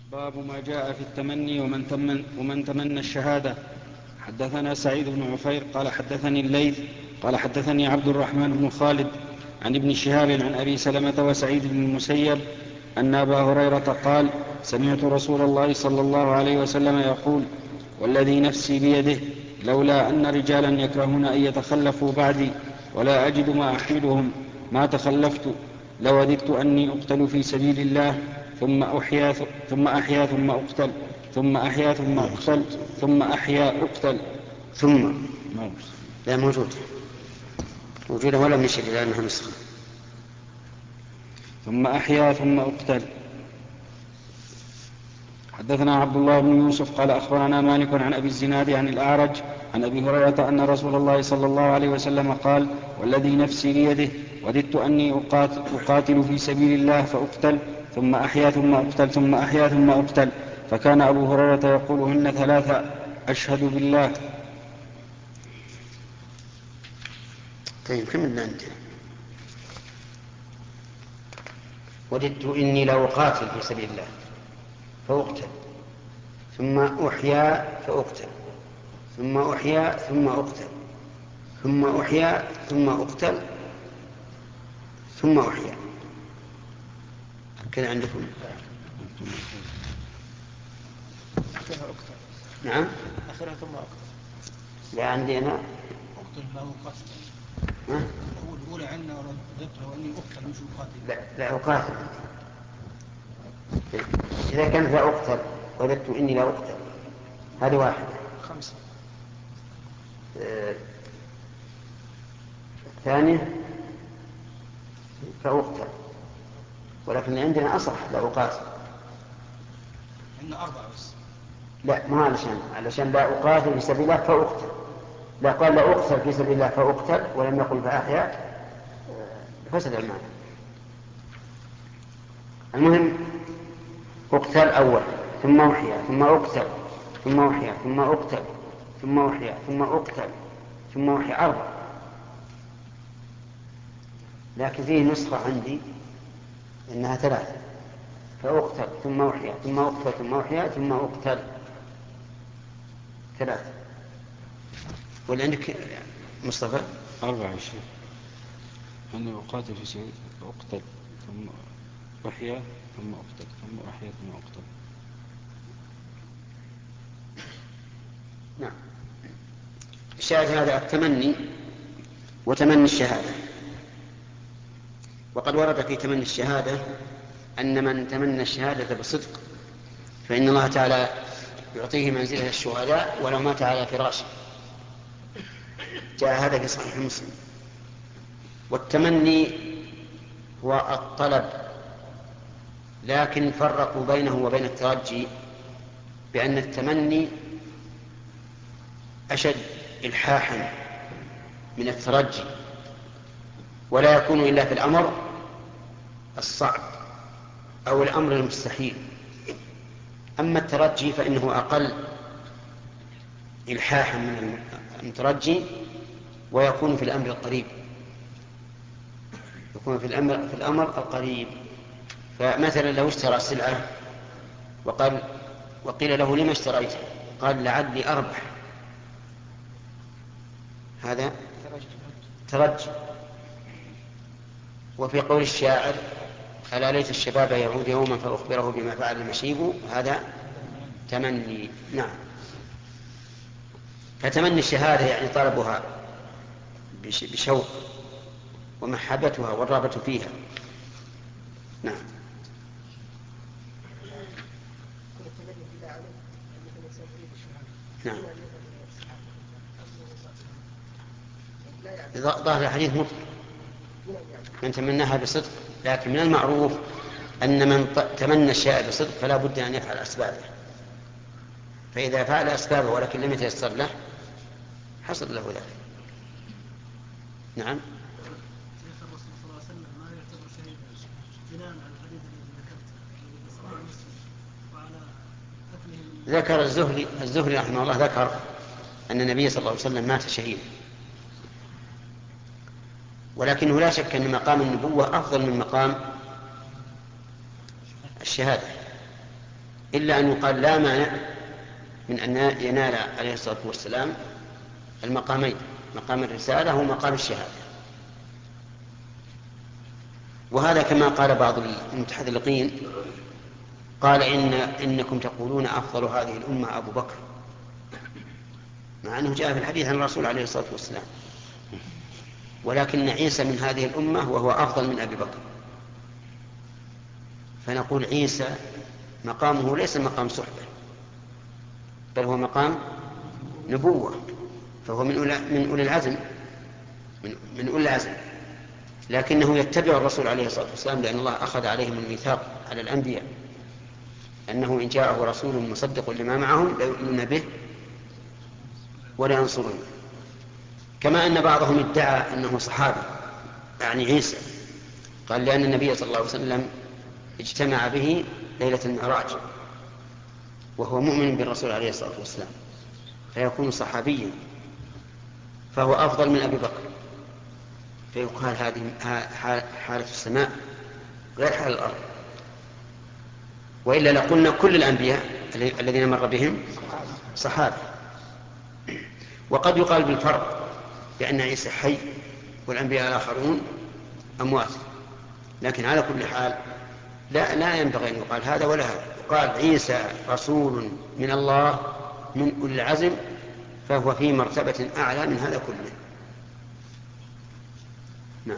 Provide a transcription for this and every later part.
باب ما جاء في التمني ومن تمنى الشهادة. حدثنا سعيد بن عفير قال حدثني الليث قال حدثني عبد الرحمن بن خالد عن ابن شهاب عن أبي سلمة وسعيد بن المسيب أن أبا هريرة قال سمعت رسول الله صلى الله عليه وسلم يقول والذي نفسي بيده لولا أن رجالا يكرهون أن يتخلفوا بعدي ولا أجد ما أحملهم ما تخلفت لوددت أني أقتل في سبيل الله ثم أحيا ثم أقتل ثم أحيا ثم أقتل ثم أحيا أقتل ثم لا موجودة ولا من شيء لأنها نسخة. ثم أحيا ثم أقتل. حدثنا عبد الله بن يوسف قال أخبرنا مالك عن أبي الزناد عن الأعرج عن أبي هريرة أن رسول الله صلى الله عليه وسلم قال والذي نفسي بيده وددت أني أقاتل في سبيل الله فأقتل ثم أحيا ثم أقتل ثم أحيا ثم أقتل فكان أبو هريرة يقولهن ثلاثة أشهد بالله. طيب كم من أنت؟ وددت إني لو أقاتل في سبيل الله فأقتل ثم أحيا فأقتل ثم أحيا ثم أقتل ثم أحيا ثم أقتل ثم أحيا. كذا عندكم؟ نعم آخرها ثم أقتل. لا عندي أنا أقتل له قتل. الأولى عنا رددت له أني أقتل مش أقاتل. لا أقاتل. إذا كان فأقتل وددت إني لا أقتل هذه واحدة. 5. الثانية فأقتل ولكن عندنا أصح لا أقاتل. عندنا 4 بس. لا ما علشان لا أقاتل في سبيل الله فأقتل. لا قال لا أقتل في سبيل الله فأقتل ولم يقل فأحيا فسد المعنى. المهم أقتل أول ثم أحيا ثم أقتل ثم أحيا ثم أقتل ثم أحيا ثم أقتل ثم أحيا 4. لكن فيه نسخة عندي إنها 3 فأقتل ثم أحيا ثم أقتل ثم أحيا ثم أقتل 3. واللي عندك مصطفى 24 أني أقاتل في سبيل أقتل ثم أحيا ثم أقتل ثم أحيا ثم أقتل. نعم. الشاهد هذا التمني وتمني الشهادة. وقد ورد في تمني الشهادة أن من تمنى الشهادة بصدق فإن الله تعالى يعطيه منزلة الشهداء ولو مات على فراشه. جاء هذا في صحيح مسلم. والتمني هو الطلب لكن فرقوا بينه وبين الترجي بأن التمني أشد إلحاحا من الترجي ولا يكون إلا في الأمر الصعب أو الأمر المستحيل. أما الترجي فإنه أقل إلحاحا من الترجي ويكون في الأمر القريب. يكون في الأمر القريب. فمثلا لو اشترى سلعة وقيل له لما اشتريته قال لعلي أربح هذا ترجي. وفي قول الشاعر ألا ليت الشباب يعود يوما فأخبره بما فعل المشيب هذا تمني. نعم. فتمني الشهادة يعني طلبها بشوق ومحبتها والرغبة فيها. نعم. نعم. ظاهر الحديث مطلق من تمناها بصدق لكن من المعروف أن من تمنى الشيء بصدق فلا بد أن يفعل أسبابه. فإذا فعل أسبابه ولكن لم يتيسر له حصل له ذلك. نعم. ذكر الزهري رحمه الله ذكر أن النبي صلى الله عليه وسلم مات شهيدا ولكنه لا شك أن مقام النبوة أفضل من مقام الشهادة إلا أن يقال لا مانع من أن ينال عليه الصلاة والسلام المقامين، مقام الرسالة ومقام الشهادة. وهذا كما قال بعض المتحذلقين، قال إنكم تقولون أفضل هذه الأمة أبو بكر، مع أنه جاء في الحديث عن الرسول عليه الصلاة والسلام، ولكن عيسى من هذه الأمة وهو أفضل من أبي بكر. فنقول عيسى مقامه ليس مقام صحبة، بل هو مقام نبوة، فهو من أولي العزم، من أولي العزم، لكنه يتبع الرسول عليه الصلاة والسلام، لأن الله أخذ عليهم الميثاق على الأنبياء أنه إن جاءه رسول مصدق لما معهم ليؤمنون به ولينصرونه. كما أن بعضهم ادعى أنه صحابي، يعني عيسى، قال لأن النبي صلى الله عليه وسلم اجتمع به ليلة المعراج وهو مؤمن بالرسول عليه الصلاة والسلام، فيكون صحابيا، فهو أفضل من أبي بكر، فيقال هذه حالة السماء غير حال الأرض. وإلا لقلنا كل الأنبياء الذين مر بهم صحابة. وقد يقال بالفرق بأن عيسى حي والأنبياء الآخرون أموات، لكن على كل حال لا ينبغي أن يقال هذا ولا هذا. يقال عيسى رسول من الله من أولي العزم، فهو في مرتبة أعلى من هذا كله. نعم.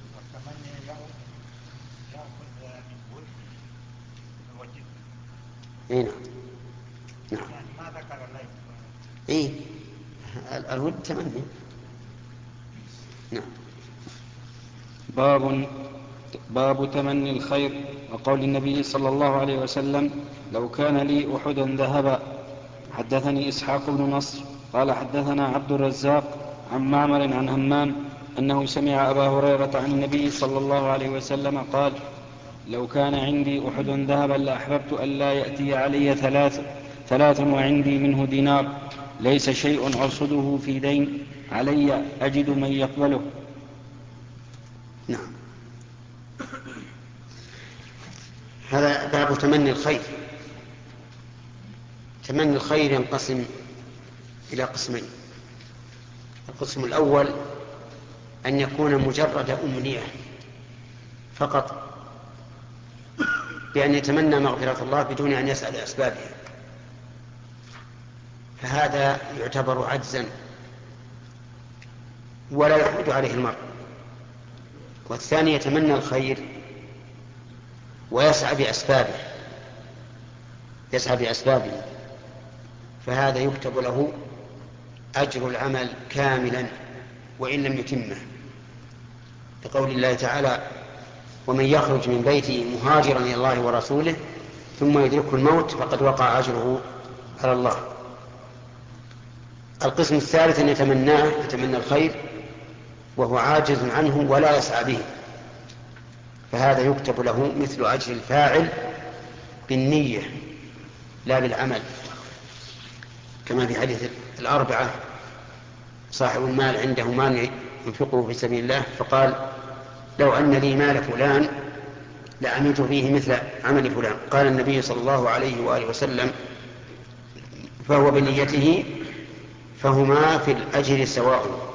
اي نعم. نعم. ما ذكر الليل. اي الود تمني. نعم. باب تمني الخير وقول النبي صلى الله عليه وسلم: لو كان لي أحد ذهبا. حدثني إسحاق بن نصر قال حدثنا عبد الرزاق عن معمر عن همام أنه سمع أبا هريرة عن النبي صلى الله عليه وسلم قال: لو كان عندي أحد ذهبا لأحببت أن لا يأتي علي ثلاث وعندي منه دينار، ليس شيء أرصده في دين علي أجد من يقبله. نعم. هذا باب تمني الخير. تمني الخير ينقسم إلى قسمين. القسم الأول أن يكون مجرد أمنية فقط، بأن يتمنى مغفرة الله بدون أن يسأل أسبابها، فهذا يعتبر عجزا ولا يحمد عليه المرء. والثاني يتمنى الخير ويسعى بأسبابه، فهذا يكتب له أجر العمل كاملا وإن لم يتمه، لقول الله تعالى: ومن يخرج من بيته مهاجرا إلى الله ورسوله ثم يدركه الموت فقد وقع أجره على الله. القسم الثالث أن يتمنى الخير وهو عاجز عنه ولا يسعى به، فهذا يكتب له مثل أجر الفاعل بالنية لا بالعمل، كما في حديث الأربعة: صاحب المال عنده مال ينفقه في سبيل الله فقال: لو أن لي مال فلان لعملت فيه مثل عمل فلان. قال النبي صلى الله عليه وآله وسلم: فهو بنيته فهما في الأجر سواء.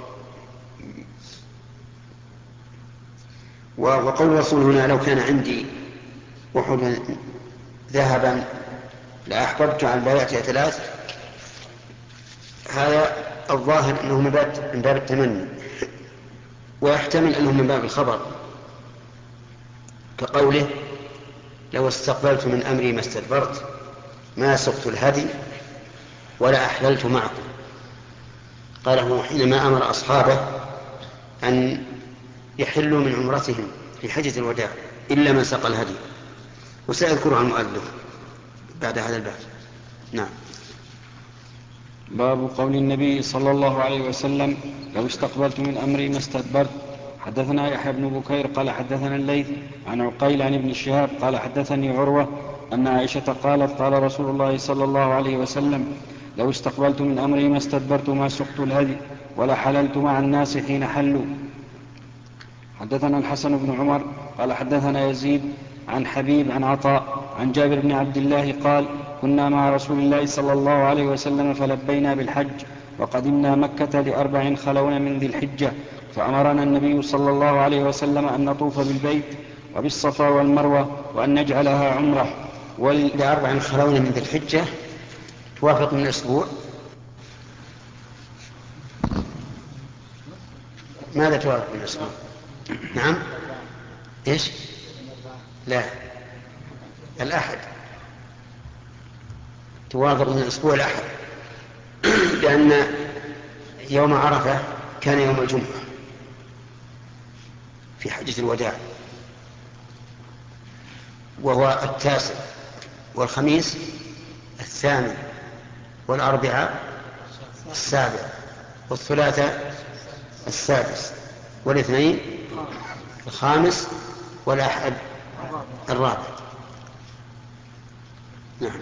وقول الرسول هنا: لو كان عندي أحد ذهبا لأحببت أن لا يأتي ثلاث، هذا الظاهر أنه من باب التمني، ويحتمل أنه من باب الخبر، كقوله: لو استقبلت من أمري ما استدبرت ما سقت الهدي ولا أحللت معكم. قاله حينما أمر أصحابه أن يحلوا من عمرتهم في حجة الوداع إلا من سقى الهدي، وسيذكرها المؤلف بعد هذا الباب. نعم. باب قول النبي صلى الله عليه وسلم: لو استقبلت من أمري ما استدبرت. حدثنا يحيى بن بكير قال حدثنا الليث عن عقيل عن ابن شهاب قال حدثني عروة أن عائشة قالت: قال رسول الله صلى الله عليه وسلم: لو استقبلت من أمري ما استدبرت ما سقت الهدي ولا حللت مع الناس حين حلوا. حدثنا الحسن بن عمر قال حدثنا يزيد عن حبيب عن عطاء عن جابر بن عبد الله قال كنا مع رسول الله صلى الله عليه وسلم فلبينا بالحج وقدمنا مكة ل4 خلون من ذي الحجة فأمرنا النبي صلى الله عليه وسلم أن نطوف بالبيت وبالصفا والمروة وأن نجعلها عمرة. ل4 خلون من ذي الحجة توافق من الأسبوع. ماذا توافق من الأسبوع؟ نعم إيش؟ لا، الأحد توافق من الأسبوع الأحد، لأن يوم عرفة كان يوم الجمعة في حجة الوداع، وهو 9 والخميس 8 والأربعاء 7 والثلاثاء 6 والاثنين 5 والأحد 4. نعم.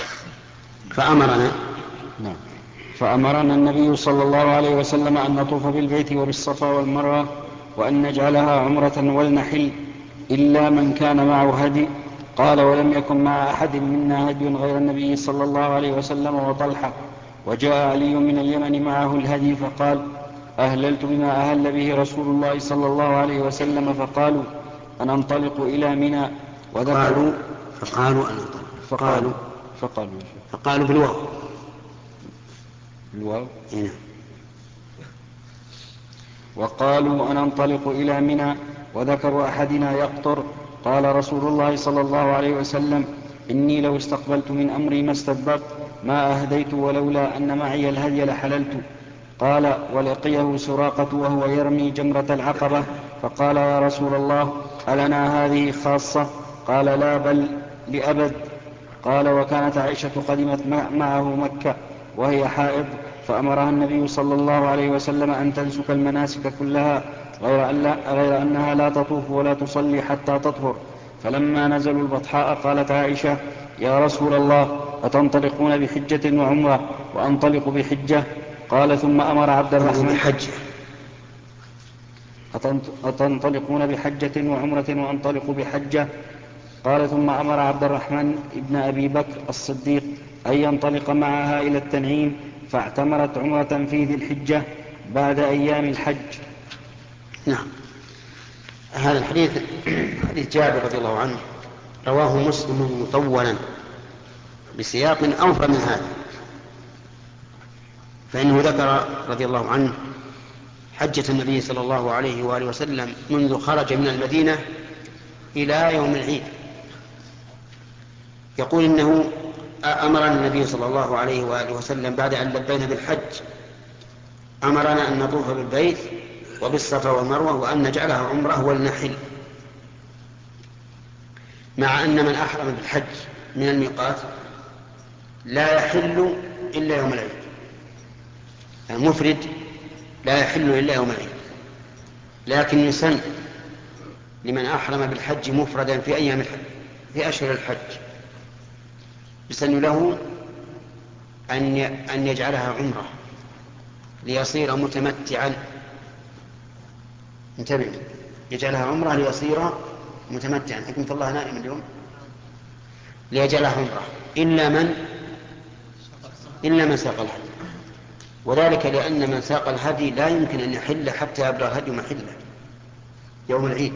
فأمرنا النبي صلى الله عليه وسلم أن نطوف بالبيت وبالصفا والمروة وأن نجعلها عمرة ولنحل إلا من كان معه هدي. قال ولم يكن مع أحد منا هدي غير النبي صلى الله عليه وسلم وطلحة. وجاء علي من اليمن معه الهدي فقال أهللت بما أهل به رسول الله صلى الله عليه وسلم. فقالوا أننطلق إلى منى وذكروا فقالوا بالواو وقالوا أننطلق إلى منى وذكر أحدنا يقطر. قال رسول الله صلى الله عليه وسلم إني لو استقبلت من أمري ما استدبرت ما أهديت ولولا أن معي الهدي لحللت. قال ولقيه سراقة وهو يرمي جمرة العقبة فقال يا رسول الله ألنا هذه خاصة؟ قال لا بل لأبد. قال وكانت عائشة قدمت معه مكة وهي حائض فأمرها النبي صلى الله عليه وسلم أن تنسك المناسك كلها غير أنها لا تطوف ولا تصلي حتى تطهر. فلما نزلوا البطحاء قالت عائشة يا رسول الله أتنطلقون بحجة وعمرة وأنطلق بحجة؟ قال ثم أمر عبد الرحمن أتنطلقون بحجة وعمرة وأنطلق بحجة؟ قال ثم أمر عبد الرحمن ابن أبي بكر الصديق أن ينطلق معها إلى التنعيم فاعتمرت عمرة في ذي الحجة بعد أيام الحج. نعم. هذا الحديث حديث جابر رضي الله عنه رواه مسلم مطولا بسياق أوفى من هذا، فإنه ذكر رضي الله عنه حجة النبي صلى الله عليه وآله وسلم منذ خرج من المدينة إلى يوم العيد. يقول إنه أمرنا النبي صلى الله عليه وآله وسلم بعد أن لبينا بالحج أمرنا أن نطوف بالبيت وبالصفا والمروة وأن نجعلها عمرة ولنحل، مع أن من أحرم بالحج من الميقات لا يحل إلا يوم العيد، المفرد لا يحل إلا يوم العيد، لكن يسن لمن أحرم بالحج مفردا في أيام الحج في أشهر الحج يسن له أن يجعلها عمرة ليصير متمتعا. انتبه، يجعلها عمرة ليصير متمتعا. حكمة الله نائم اليوم. ليجعلها عمرة إلا من ساق الهدي، وذلك لأن من ساق الهدي لا يمكن أن يحل حتى يبلغ الهدي محله يوم العيد.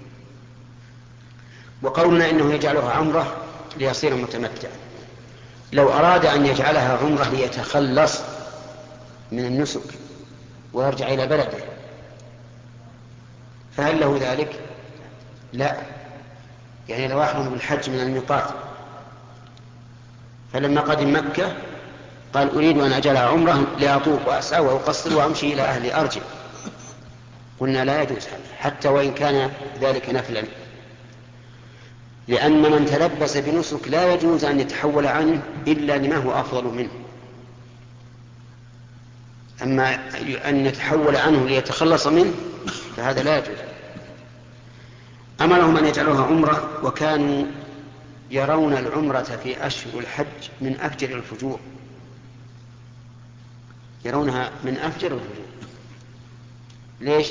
وقولنا إنه يجعلها عمرة ليصير متمتعا، لو أراد أن يجعلها عمرة ليتخلص من النسك ويرجع إلى بلده فهل له ذلك؟ لا. يعني لو أحرم بالحج من الميقات فلما قدم مكة قال أريد أن أجعلها عمرة لأطوف وأسعى وأقصر وأمشي إلى أهلي أرجع، قلنا لا يجوز حتى وإن كان ذلك نفلا، لأن من تلبس بنسك لا يجوز أن يتحول عنه إلا لما هو أفضل منه. أما أن يتحول عنه ليتخلص منه فهذا لا يجوز. أمرهم أن يجعلوها عمرة، وكانوا يرون العمرة في أشهر الحج من أفجر الفجور، يرونها من أفجر الفجور. ليش؟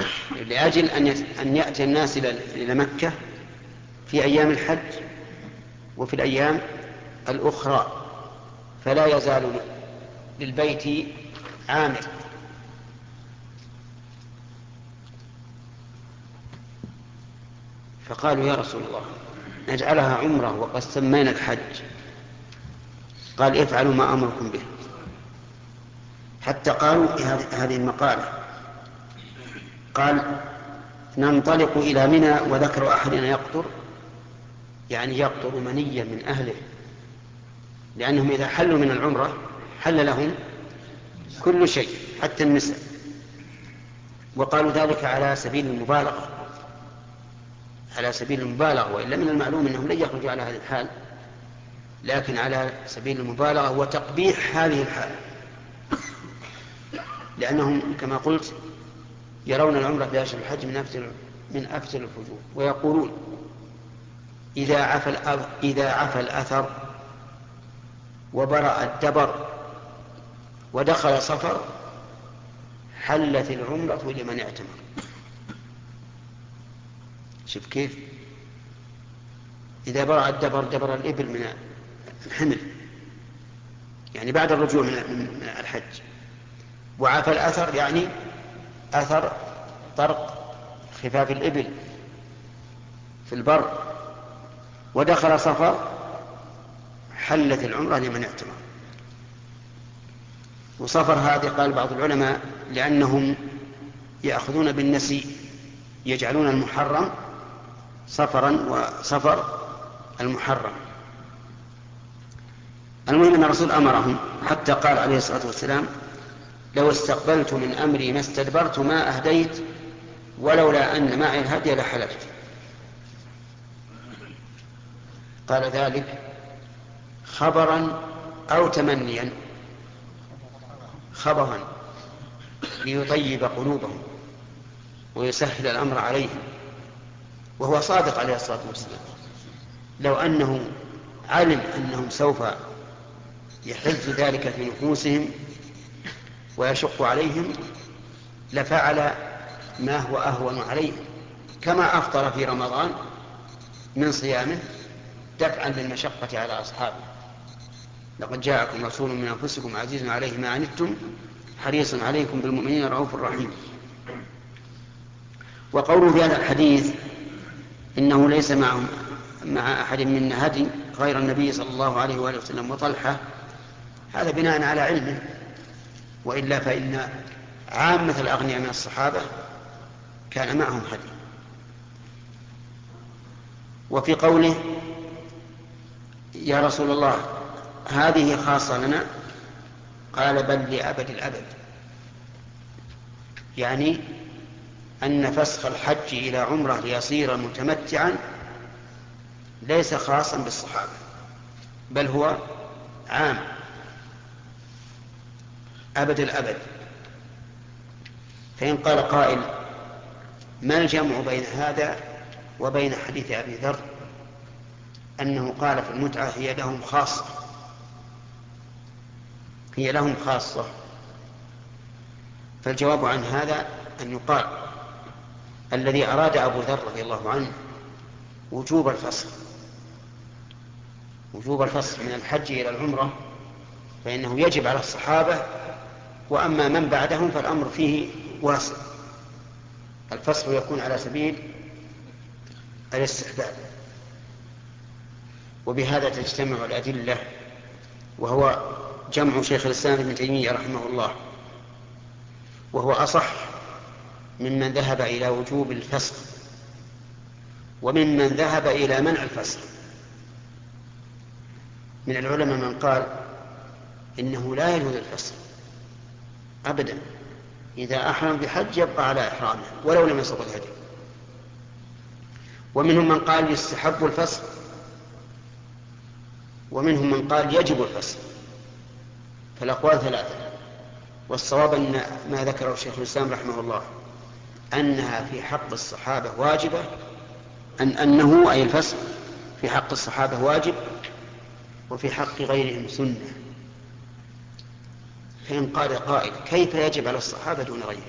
لأجل أن يأتي الناس إلى مكة في أيام الحج وفي الأيام الأخرى، فلا يزال للبيت عامر. فقالوا يا رسول الله نجعلها عمرة وقد سمينا الحج. قال افعلوا ما أمركم به. حتى قالوا هذه المقالة، قال ننطلق إلى منى وذكر أحدنا يقطر، يعني يقطر منيا من أهله، لأنهم إذا حلوا من العمرة حل لهم كل شيء حتى النساء. وقالوا ذلك على سبيل المبالغة، على سبيل المبالغة، وإلا من المعلوم أنهم لن يخرجوا على هذه الحال، لكن على سبيل المبالغة وتقبيح هذه الحال، لأنهم كما قلت يرون العمرة في أشهر الحج من أفضل الفجور. ويقولون إذا عفى الأثر وبرأ الدبر ودخل صفر حلت العمرة لمن اعتمر. شوف كيف، إذا برأ الدبر، دبر الإبل من الحمل، يعني بعد الرجوع من الحج، وعفى الأثر يعني أثر طرق خفاف الإبل في البر، ودخل صفر حلت العمرة لمن اعتمر. وصفر هذه قال بعض العلماء لأنهم يأخذون بالنسي، يجعلون المحرم صفرا وصفر المحرم. المهم أن الرسول أمرهم، حتى قال عليه الصلاة والسلام لو استقبلت من أمري ما استدبرت ما أهديت ولولا أن معي الهدي لحللت. قال ذلك خبرا أو تمنيا؟ خبرا ليطيب قلوبهم ويسهل الأمر عليهم، وهو صادق عليه الصلاة والسلام. لو أنه علم أنهم سوف يحز ذلك في نفوسهم ويشق عليهم لفعل ما هو أهون عليهم، كما أفطر في رمضان من صيامه دفعا للمشقة على أصحابه. لقد جاءكم رسول من أنفسكم عزيز عليه ما عنتم حريص عليكم بالمؤمنين رؤوف رحيم. وقوله في هذا الحديث إنه ليس مع أحد منا هدي غير النبي صلى الله عليه وآله وسلم وطلحة، هذا بناء على علمه، وإلا فإن عامة الأغنياء من الصحابة كان معهم هدي. وفي قوله يا رسول الله هذه خاصة لنا، قال بل لأبد الأبد، يعني أن فسخ الحج إلى عمرة ليصير متمتعا ليس خاصا بالصحابة، بل هو عام أبد الأبد. فإن قال قائل ما الجمع بين هذا وبين حديث أبي ذر أنه قال في المتعة هي لهم خاصة، هي لهم خاصة؟ فالجواب عن هذا أن يقال الذي أراد أبو ذر رضي الله عنه وجوب الفصل من الحج إلى العمرة فإنه يجب على الصحابة، وأما من بعدهم فالأمر فيه واسع، الفصل يكون على سبيل الاستحباب. وبهذا تجتمع الأدلة، وهو جمع شيخ الإسلام ابن تيمية رحمه الله، وهو أصح ممن ذهب إلى وجوب الفسخ وممن ذهب إلى منع الفسخ. من العلماء من قال إنه لا يجوز الفسخ أبدا، إذا أحرم بحج يبقى على إحرامه ولو لم يسق الهدي. ومنهم من قال يستحب الفسخ، ومنهم من قال يجب الفسخ. فالأقوال ثلاثة، والصواب أن ما ذكره الشيخ الإسلام رحمه الله أنها في حق الصحابة واجبة، أنه أي الفسخ في حق الصحابة واجب وفي حق غيرهم سنة. فإن قال قائل كيف يجب على الصحابة دون غيرهم؟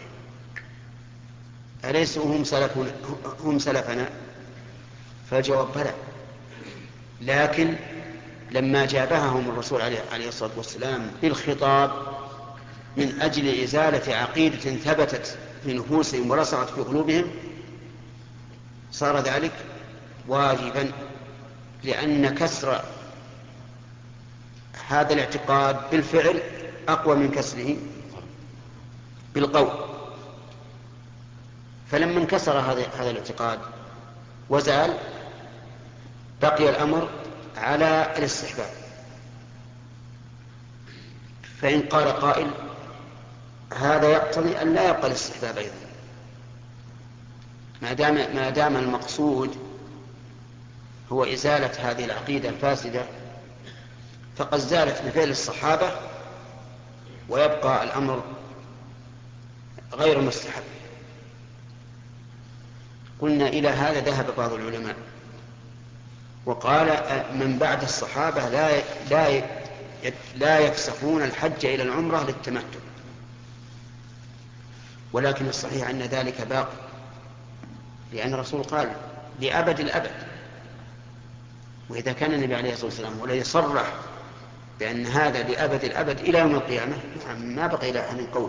أليسوا هم سلفنا؟ فالجواب بلى، لكن لما جابههم الرسول عليه الصلاة والسلام بالخطاب من أجل إزالة عقيدة ثبتت في نفوسهم ورسخت في قلوبهم صار ذلك واجبا، لأن كسر هذا الاعتقاد بالفعل أقوى من كسره بالقول. فلما انكسر هذا الاعتقاد وزال بقي الأمر على الاستحباب. فإن قال قائل هذا يقتضي أن لا يبقى الاستحباب أيضا، ما دام المقصود هو إزالة هذه العقيدة الفاسدة فقد زالت بفعل الصحابة ويبقى الأمر غير مستحب. قلنا إلى هذا ذهب بعض العلماء وقال من بعد الصحابة لا يفسخون الحج إلى العمرة للتمتع، ولكن الصحيح أن ذلك باقي، لأن الرسول قال لأبد الأبد. وإذا كان النبي عليه الصلاة والسلام والذي صرح بأن هذا لأبد الأبد إلى يوم القيامة ما بقي إلى أحد قول.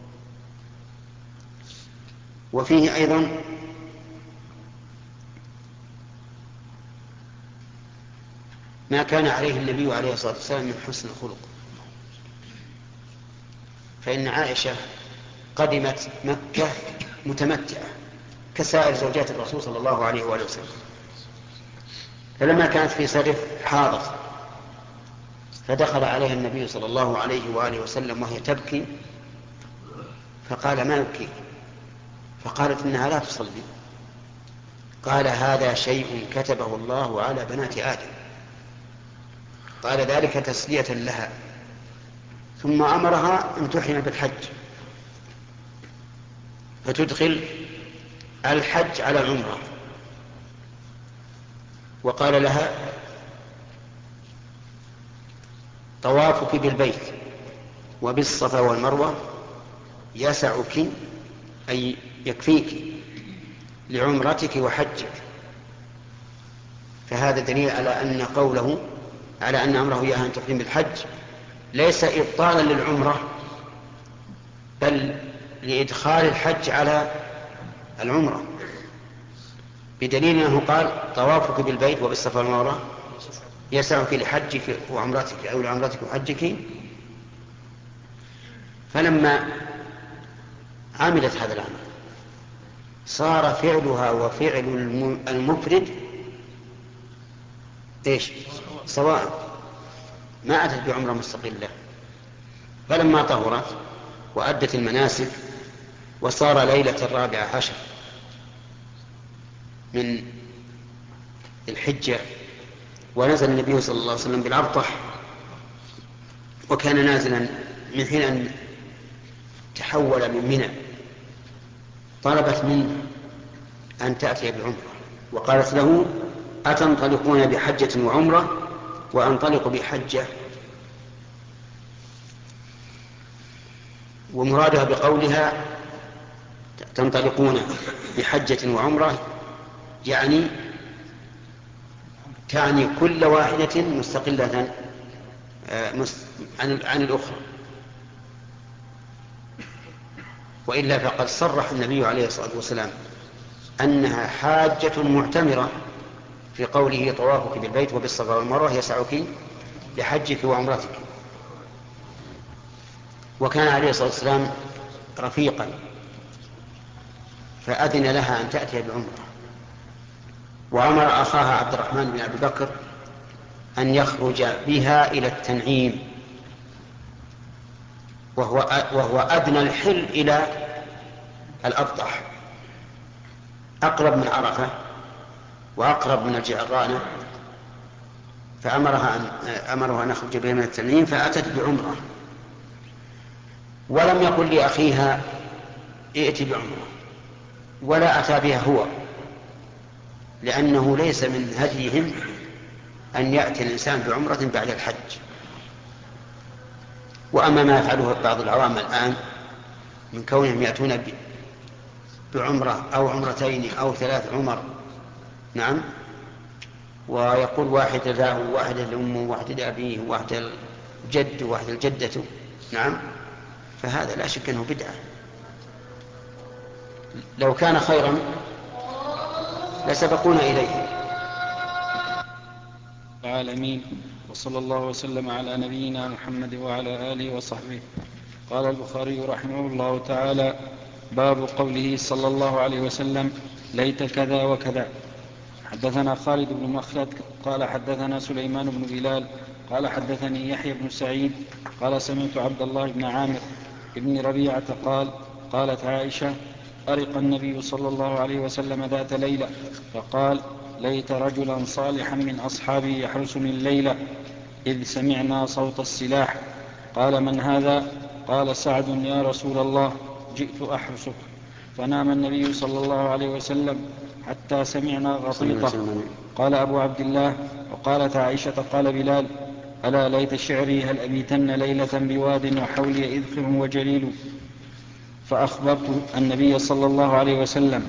وفيه أيضا ما كان عليه النبي عليه الصلاة والسلام من حسن الخلق، فإن عائشة قدمت مكة متمتعة كسائر زوجات الرسول صلى الله عليه وآله وسلم، فلما كانت في سرف حاضت فدخل عليها النبي صلى الله عليه وآله وسلم وهي تبكي فقال ما يبكيك؟ فقالت إنها لا تصلي. قال هذا شيء كتبه الله على بنات آدم. قال ذلك تسلية لها، ثم أمرها أن تحرم بالحج فتدخل الحج على العمرة، وقال لها طوافك بالبيت وبالصفا والمروة يسعك أي يكفيك لعمرتك وحجك. فهذا دليل على أن قوله على أن أمره إياها أن تحرم بالحج ليس إبطالا للعمرة بل لإدخال الحج على العمرة، بدليل أنه قال طوافك بالبيت وبالصفا والمروة يسعك لحجك وعمرتك أو لعمرتك وحجك. فلما عملت هذا العمل صار فعلها وفعل المفرد سواء، ما أتت بعمرة مستقلة. فلما طهرت وأدت المناسك وصار ليلة 14 من الحجة ونزل النبي صلى الله عليه وسلم بالأبطح، وكان نازلا من حين أن تحول من منى، طلبت منه أن تأتي بعمرة وقالت له أتنطلقون بحجة وعمرة وأنطلق بحجة؟ ومرادها بقولها تنطلقون بحجة وعمرة تعني كل واحدة مستقلة عن الأخرى، وإلا فقد صرح النبي عليه الصلاة والسلام أنها حاجة معتمرة في قوله طوافك بالبيت وبالصفا والمروة يسعك لحجك وعمرتك. وكان عليه الصلاة والسلام رفيقا فأذن لها أن تأتي بعمرة، وأمر أخاها عبد الرحمن بن أبي بكر أن يخرج بها إلى التنعيم، وهو أدنى الحل إلى الأبطح، أقرب من عرفة وأقرب من الجعرانة، فأمرها أن يخرج بها من التنعيم فأتت بعمرة، ولم يقل لأخيها ائت بعمرة ولا أتى بها هو، لأنه ليس من هديهم أن يأتي الإنسان بعمرة بعد الحج. وأما ما يفعله بعض العوام الآن من كونهم يأتون بعمرة أو عمرتين أو 3 عمر، نعم، ويقول واحد له واحد لأمه واحد لأبيه واحد الجد واحد الجدة، نعم، فهذا لا شك أنه بدعة. لو كان خيرا لسبقونا إليه. العالمين، وصلى الله وسلم على نبينا محمد وعلى آله وصحبه. قال البخاري رحمه الله تعالى: باب قوله صلى الله عليه وسلم: ليت كذا وكذا. حدثنا خالد بن مخلد قال حدثنا سليمان بن بلال قال حدثني يحيى بن سعيد قال سمعت عبد الله بن عامر بن ربيعة قال: قالت عائشة: أرق النبي صلى الله عليه وسلم ذات ليلة فقال: ليت رجلا صالحا من أصحابي يحرسني الليلة إذ سمعنا صوت السلاح. قال: من هذا؟ قال: سعد يا رسول الله، جئت أحرسك. فنام النبي صلى الله عليه وسلم حتى سمعنا غطيطة. قال أبو عبد الله: وقالت عائشة: قال بلال: ألا ليت شعري هل أبيتن ليلة بواد وحولي إذخر وجليل. فأخبرت النبي صلى الله عليه وسلم.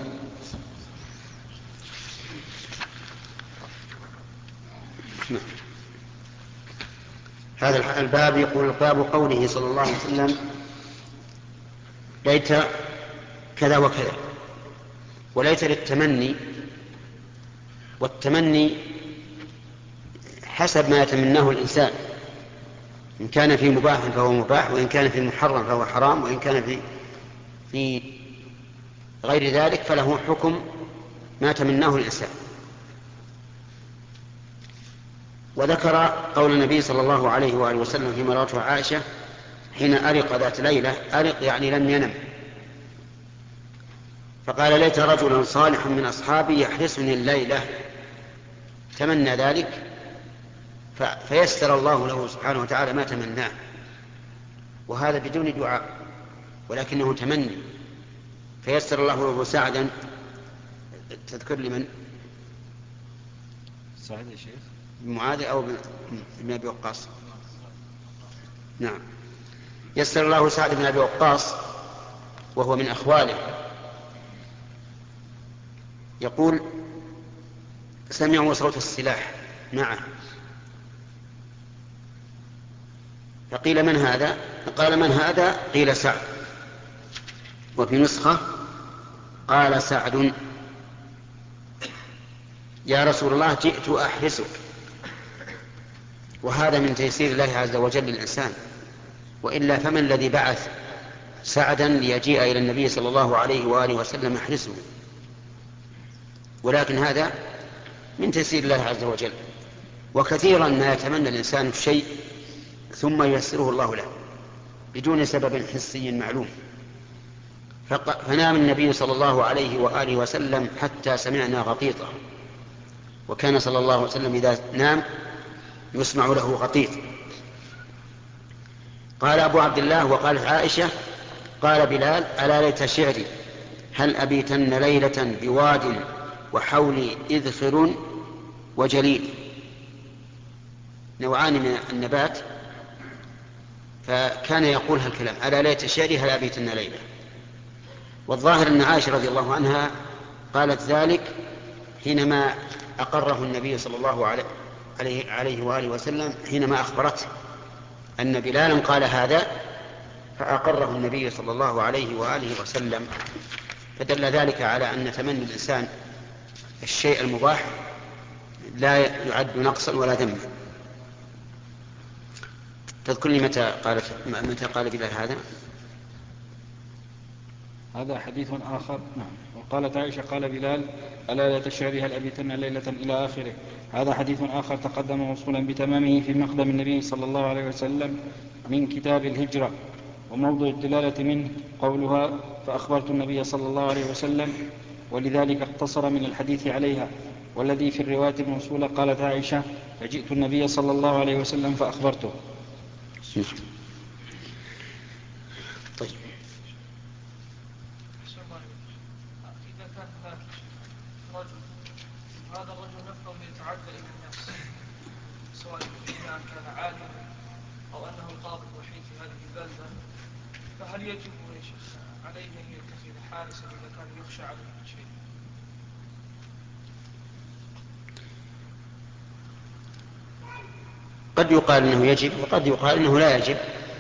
هذا الباب يقول: باب قوله صلى الله عليه وسلم: ليت كذا وكذا. وليت للتمني، والتمني حسب ما يتمناه الإنسان، إن كان في مباح فهو مباح، وإن كان في محرم فهو حرام، وإن كان في غير ذلك فله حكم ما تمناه الإنسان. وذكر قول النبي صلى الله عليه وآله وسلم فيما روته عائشة حين أرق ذات ليلة، أرق يعني لم ينم، فقال: ليت رجلا صالح من أصحابي يحرسني الليلة. تمنى ذلك فيسر الله له سبحانه وتعالى ما تمناه، وهذا بدون دعاء ولكنه تمني، فيسر الله له سعدا. تذكر لمن؟ سعد يا شيخ؟ معاذ أو بن أبي وقاص؟ نعم، يسر الله سعد بن أبي وقاص وهو من أخواله. يقول: سمعوا صوت السلاح معه، فقيل: من هذا؟ قال: من هذا؟ قيل: سعد. وفي نسخة قال سعد: يا رسول الله، جئت أحرسك. وهذا من تيسير الله عز وجل للإنسان، وإلا فمن الذي بعث سعدا ليجيء إلى النبي صلى الله عليه وآله وسلم يحرسه؟ ولكن هذا من تيسير الله عز وجل. وكثيرا ما يتمنى الإنسان الشيء ثم ييسره الله له بدون سبب حسي معلوم. فنام النبي صلى الله عليه وآله وسلم حتى سمعنا غطيطه، وكان صلى الله عليه وسلم إذا نام يسمع له غطيط. قال أبو عبد الله: وقالت عائشة: قال بلال: ألا ليت شعري هل أبيتن ليلة بواد وحولي إذخر وجليل. نوعان من النبات، فكان يقول هالكلام: ألا ليت شعري هل أبيتن ليلة. والظاهر أن عائشة رضي الله عنها قالت ذلك حينما أقره النبي صلى الله عليه وآله وسلم، حينما أخبرته أن بلالا قال هذا، فأقره النبي صلى الله عليه وآله وسلم. فدل ذلك على أن تمني الإنسان الشيء المباح لا يعد نقصا ولا ذنبا. تذكر لي متى قال بلال هذا؟ هذا حديث آخر. نعم. وقالت عائشة: قال بلال: ألا لا تشعري هل أبيتن ليلة إلى آخره. هذا حديث آخر تقدم موصولا بتمامه في مقدم النبي صلى الله عليه وسلم من كتاب الهجرة. وموضع الدلالة منه قولها: فأخبرت النبي صلى الله عليه وسلم، ولذلك اقتصر من الحديث عليها. والذي في الرواية الموصولة قالت عائشة: فجئت النبي صلى الله عليه وسلم فأخبرته. طيب. إذا كان هناك رجل، هذا الرجل نفسه يتعدى إلى الناس، سواء كان عالما أو أنه القاضي الوحيد في هذه البلدة، فهل يجب يا شيخ عليه أن يتخذ حارسا إذا كان يخشى عليه شيء؟ قد يقال أنه يجب وقد يقال أنه لا يجب،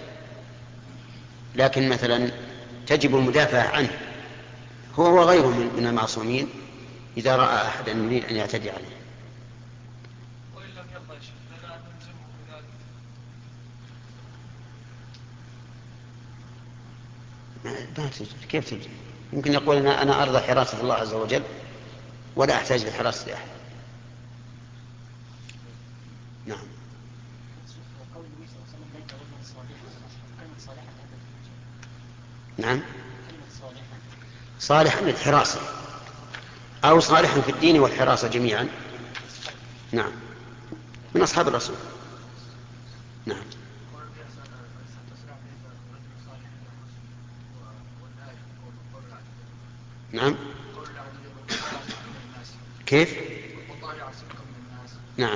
لكن مثلا تجب المدافعة عنه هو وغيره من المعصومين إذا رأى أحدا يريد أن يعتدي عليه. وإن لم يرضى يا شيخ فلا نلزمه بذلك. كيف تجي؟ يمكن يقول أنا أرضى حراسة الله عز وجل ولا أحتاج لحراسة أحد. نعم. نعم، صالحا للحراسة أو صالحا في الدين والحراسة جميعا. نعم، من أصحاب الرسول. نعم. نعم. كيف؟ نعم،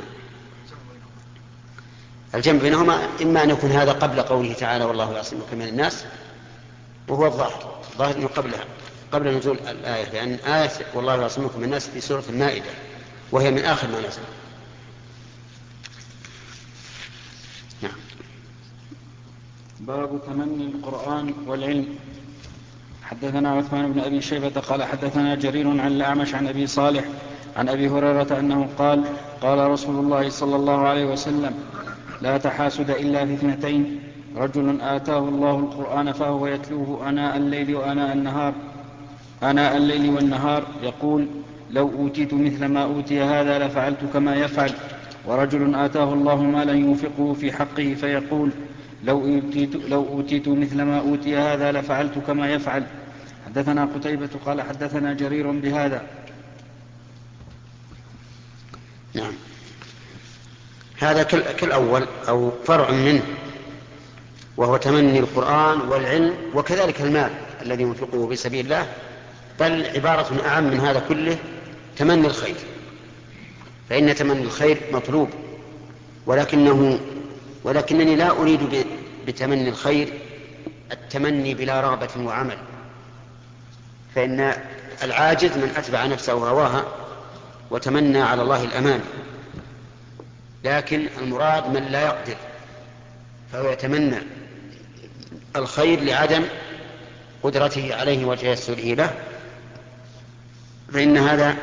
الجمع بينهما إما أن يكون هذا قبل قوله تعالى والله يعصمك من الناس، وهو الظاهر أنه قبل نزول الآية، لأن آية والله يعصمك من الناس في سورة المائدة وهي من آخر ما نزل. نعم. باب تمني القرآن والعلم. حدثنا عثمان بن أبي شيبة قال حدثنا جرير عن الأعمش عن أبي صالح عن أبي هريرة أنه قال قال رسول الله صلى الله عليه وسلم لا تحاسد إلا في اثنتين: رجل آتاه الله القرآن فهو يتلوه آناء الليل والنهار يقول لو أوتيت مثل ما أوتي هذا لفعلت كما يفعل. ورجل آتاه الله مالا ينفقه في حقه فيقول لو أوتيت مثل ما أوتي هذا لفعلت كما يفعل. حدثنا قتيبة قال حدثنا جرير بهذا. نعم، هذا كالأول أو فرع منه، وهو تمني القرآن والعلم وكذلك المال الذي ينفقه في سبيل الله، بل عبارة أعم من هذا كله تمني الخير، فإن تمني الخير مطلوب، ولكنني لا أريد بتمني الخير التمني بلا رغبة وعمل، فإن العاجز من أتبع نفسه وهواها وتمنى على الله الأمان، لكن المراد من لا يقدر فهو يتمنى الخير لعدم قدرته عليه وتيسره له، فإن هذا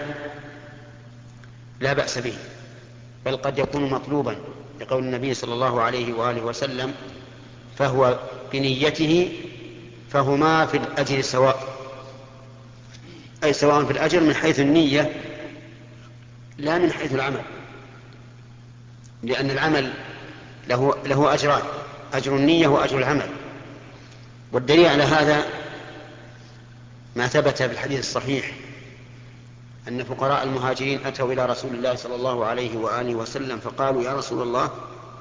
لا بأس به، بل قد يكون مطلوبا، لقول النبي صلى الله عليه وآله وسلم فهو بنيته فهما في الأجر سواء، أي سواء في الأجر من حيث النية لا من حيث العمل، لأن العمل له أجران: أجر النية وأجر العمل. والدليل على هذا ما ثبت بالحديث الصحيح أن فقراء المهاجرين أتوا إلى رسول الله صلى الله عليه وآله وسلم فقالوا يا رسول الله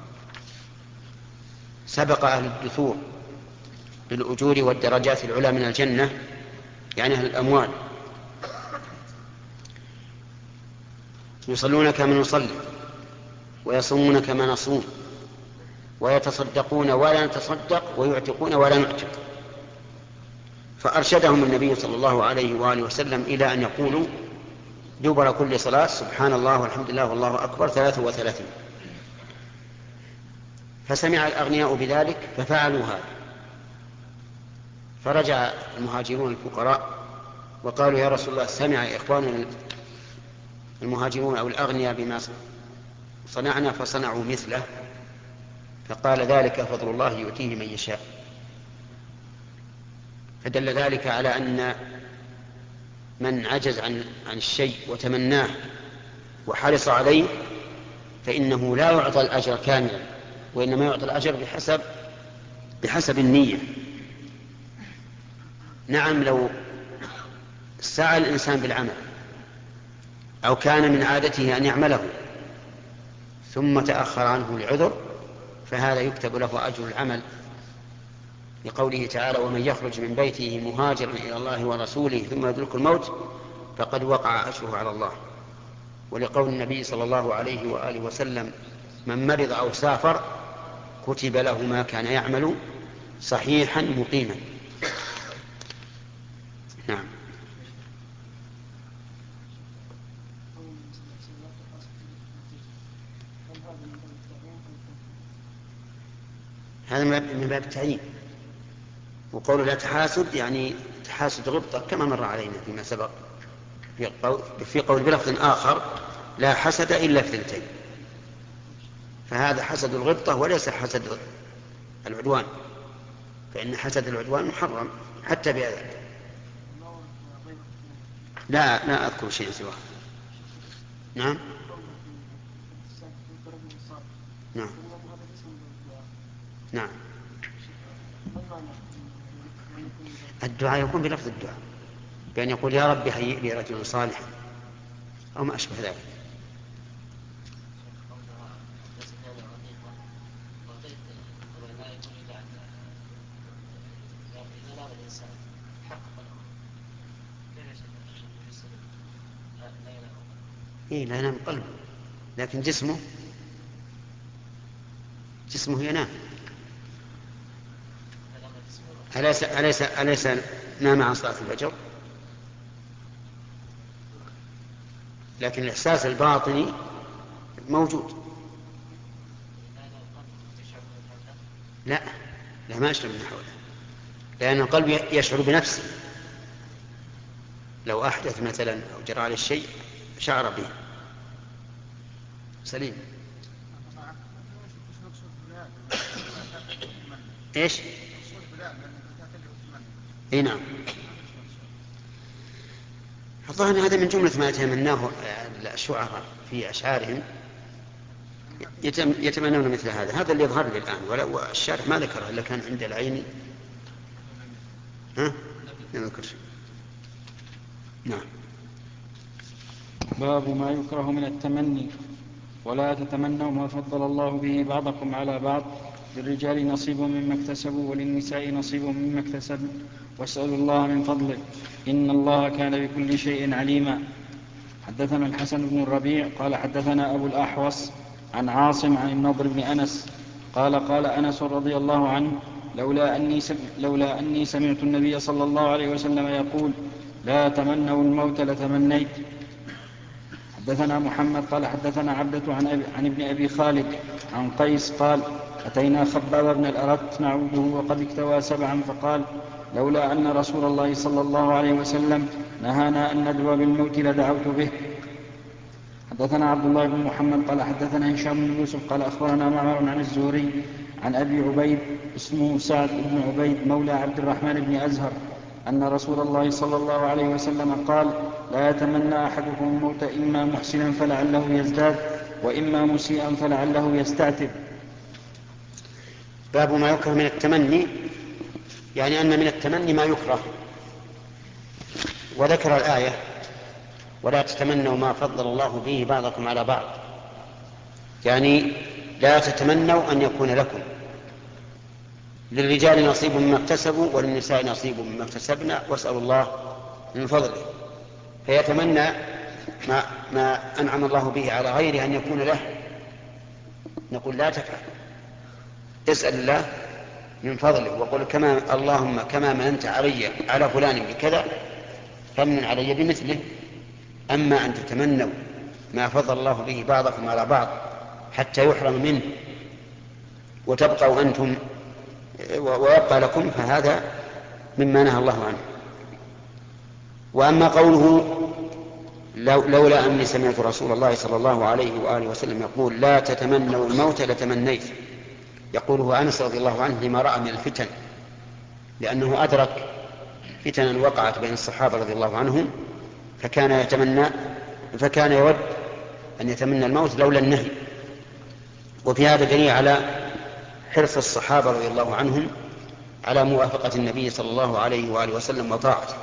سبق أهل الدثور بالأجور والدرجات العلى من الجنة، يعني أهل الأموال، يصلون كما نصلي ويصومون كما نصوم ويتصدقون ولا نتصدق ويعتقون ولا نعتق. فأرشدهم النبي صلى الله عليه وآله وسلم إلى أن يقولوا دبر كل صلاة سبحان الله والحمد لله والله أكبر 33. فسمع الأغنياء بذلك ففعلوا هذا، فرجع المهاجرون الفقراء وقالوا يا رسول الله سمع إخواننا المهاجرون أو الأغنياء بما صنعنا فصنعوا مثله، فقال ذلك فضل الله يؤتيه من يشاء. فدل ذلك على أن من عجز عن الشيء وتمناه وحرص عليه فإنه لا يعطى الأجر كاملا، وإنما يعطى الأجر بحسب النية. نعم، لو سعى الإنسان بالعمل أو كان من عادته أن يعمله ثم تأخر عنه لعذر فهذا يكتب له أجر العمل، لقوله تعالى ومن يخرج من بيته مهاجرا إلى الله ورسوله ثم يدركه الموت فقد وقع أجره على الله، ولقول النبي صلى الله عليه وآله وسلم من مرض أو سافر كتب له ما كان يعمل صحيحا مقيما. نعم. هذا من باب التعيين. وقول لا تحاسد يعني تحاسد غبطة كما مر علينا فيما سبق في قول بلفظ آخر لا حسد إلا في اثنتين، فهذا حسد الغبطة وليس حسد العدوان، فإن حسد العدوان محرم حتى بهذا. لا أذكر شيئا سواه. نعم نعم الدعاء يكون بلفظ الدعاء، بأن يقول يا رب هيئ لي رجلا صالحا أو ما أشبه ذلك. إيه لا ينام قلبه، لكن جسمه ينام. أليس نام عن صلاة الفجر؟ لكن الإحساس الباطني موجود. لا ما يشعر من حوله، لأن القلب يشعر بنفسه. لو أحدث مثلا أو جرى عليه الشيء شعر به سليم. ايش؟ اي نعم. الظاهر هذا من جملة ما يتمناه الشعراء في أشعارهم، يتمنون مثل هذا اللي يظهر لي الآن، والشارح ما ذكره إلا كان عند العين. لا نذكر شيء. نعم. باب ما يكره من التمني. ولا تتمنوا ما فضل الله به بعضكم على بعض، للرجال نصيب مما اكتسبوا وللنساء نصيب مما اكتسبن واسألوا الله من فضله إن الله كان بكل شيء عليما. حدثنا الحسن بن الربيع قال حدثنا أبو الأحوص عن عاصم عن النضر بن أنس قال أنس رضي الله عنه لولا أني سمعت النبي صلى الله عليه وسلم يقول لا تمنوا الموت لتمنيت. حدثنا محمد قال حدثنا عبدة عن ابن أبي خالد عن قيس قال أتينا خباب بن الأرت نعوده وقد اكتوى 7 فقال لولا أن رسول الله صلى الله عليه وسلم نهانا أن ندعو بالموت لدعوت به. حدثنا عبد الله بن محمد قال حدثنا هشام بن يوسف قال أخبرنا معمر عن الزهري عن أبي عبيد اسمه سعد بن عبيد مولى عبد الرحمن بن أزهر أن رسول الله صلى الله عليه وسلم قال لا يتمنى أحدكم الموت إما محسنا فلعله يزداد وإما مسيئا فلعله يستعتب. باب ما يكره من التمني، يعني أن من التمني ما يكره. وذكر الآية ولا تتمنوا ما فضل الله به بعضكم على بعض، يعني لا تتمنوا أن يكون لكم. للرجال نصيب مما اكتسبوا وللنساء نصيب مما اكتسبنا واسألوا الله من فضله. فيتمنى ما أنعم الله به على غيره أن يكون له. نقول لا تفعل، اسأل الله من فضله وقل اللهم كما مننت علي على فلان بكذا فمن علي بمثله. أما أن تتمنوا ما فضل الله به بعضكم على بعض حتى يحرم منه وتبقوا أنتم ويبقى لكم، فهذا مما نهى الله عنه. وأما قوله لولا أني سمعت رسول الله صلى الله عليه وآله وسلم يقول لا تتمنوا الموت لتمنيت، يقوله أنس رضي الله عنه لما رأى من الفتن، لأنه أدرك فتنا وقعت بين الصحابة رضي الله عنهم، فكان يود أن يتمنى الموت لولا النهي. وفي هذا دليل على حرص الصحابة رضي الله عنهم على موافقة النبي صلى الله عليه وآله وسلم وطاعته.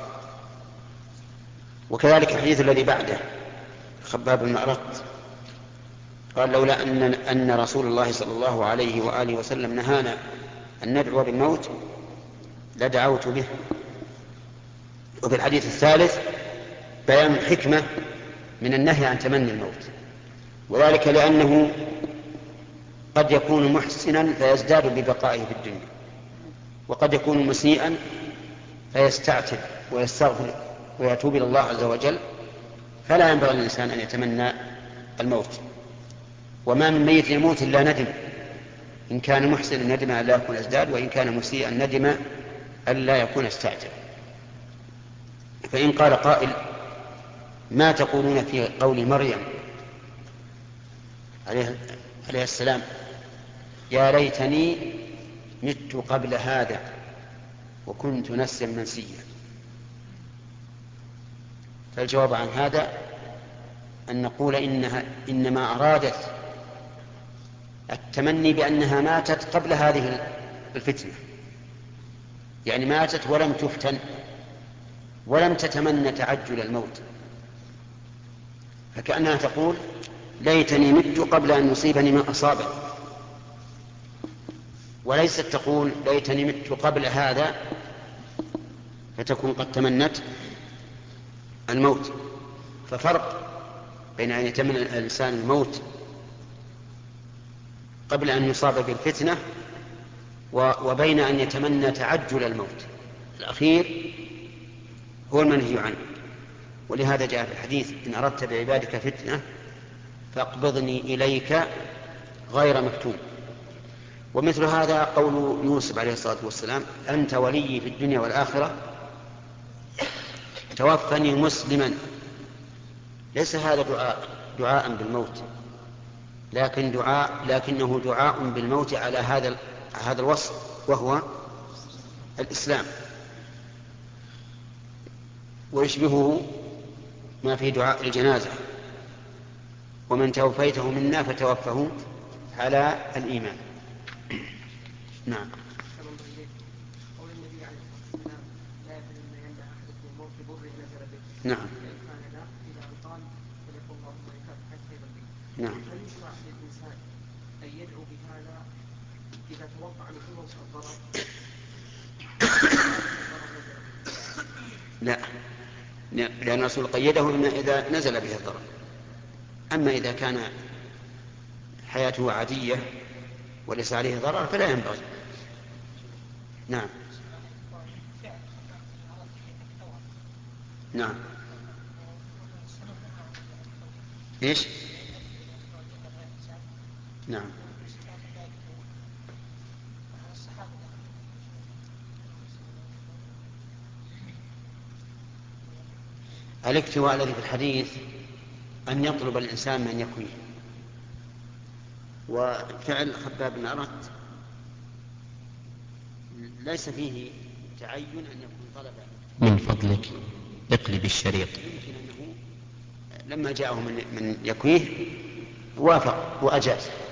وكذلك الحديث الذي بعده خباب بن الأرت قال لولا أن رسول الله صلى الله عليه وآله وسلم نهانا أن ندعو بالموت لدعوت به. وفي الحديث الثالث بيان الحكمة من النهي عن تمني الموت، وذلك لأنه قد يكون محسنا فيزداد ببقائه في الدنيا، وقد يكون مسيئا فيستعتب ويستغفر ويتوب إلى الله عز وجل. فلا ينبغي للإنسان أن يتمنى الموت. وما من ميت يموت إلا ندم إن كان محسنا ندم أن لا يكون ازداد، وإن كان مسيئا ندم أن لا يكون استعجل. فإن قال قائل: ما تقولون في قول مريم عليه السلام: يا ليتني مت قبل هذا وكنت نسيا منسيا؟ فالجواب عن هذا أن نقول إنما أرادت التمني بأنها ماتت قبل هذه الفتنة، يعني ماتت ولم تفتن ولم تتمنى تعجل الموت، فكأنها تقول: ليتني مت قبل أن يصيبني ما أصابني، وليست تقول: ليتني مت قبل هذا، فتكون قد تمنت الموت. ففرق بين أن يتمنى الإنسان الموت قبل أن يصاب بالفتنة وبين أن يتمنى تعجل الموت. الأخير هو المنهي عنه، ولهذا جاء في الحديث: إن أردت بعبادك فتنة فاقبضني إليك غير مفتون. ومثل هذا قول يوسف عليه الصلاة والسلام: أنت ولي في الدنيا والآخرة توفني مسلما. ليس هذا دعاء بالموت، لكنه دعاء بالموت على هذا الوصف، وهو الإسلام. ويشبهه ما في دعاء الجنازة: ومن توفيته منا فتوفه على الإيمان. نعم. نعم. نعم. هل يشرع للإنسان أن يدعو بهذا إذا توقع نزول الضرر؟ لا، لأن الرسول قيده إذا نزل به الضرر. أما إذا كان حياته عادية وليس عليه ضرر فلا ينبغي. نعم. نعم. إيش؟ نعم. الاكتواء الذي في الحديث أن يطلب الإنسان من يكويه، وفعل خباب بن أرت ليس فيه تعين أن يكون طلبا. من فضلك اقلب الشريط. يمكن أنه لما جاءه من يكويه وافق وأجاز.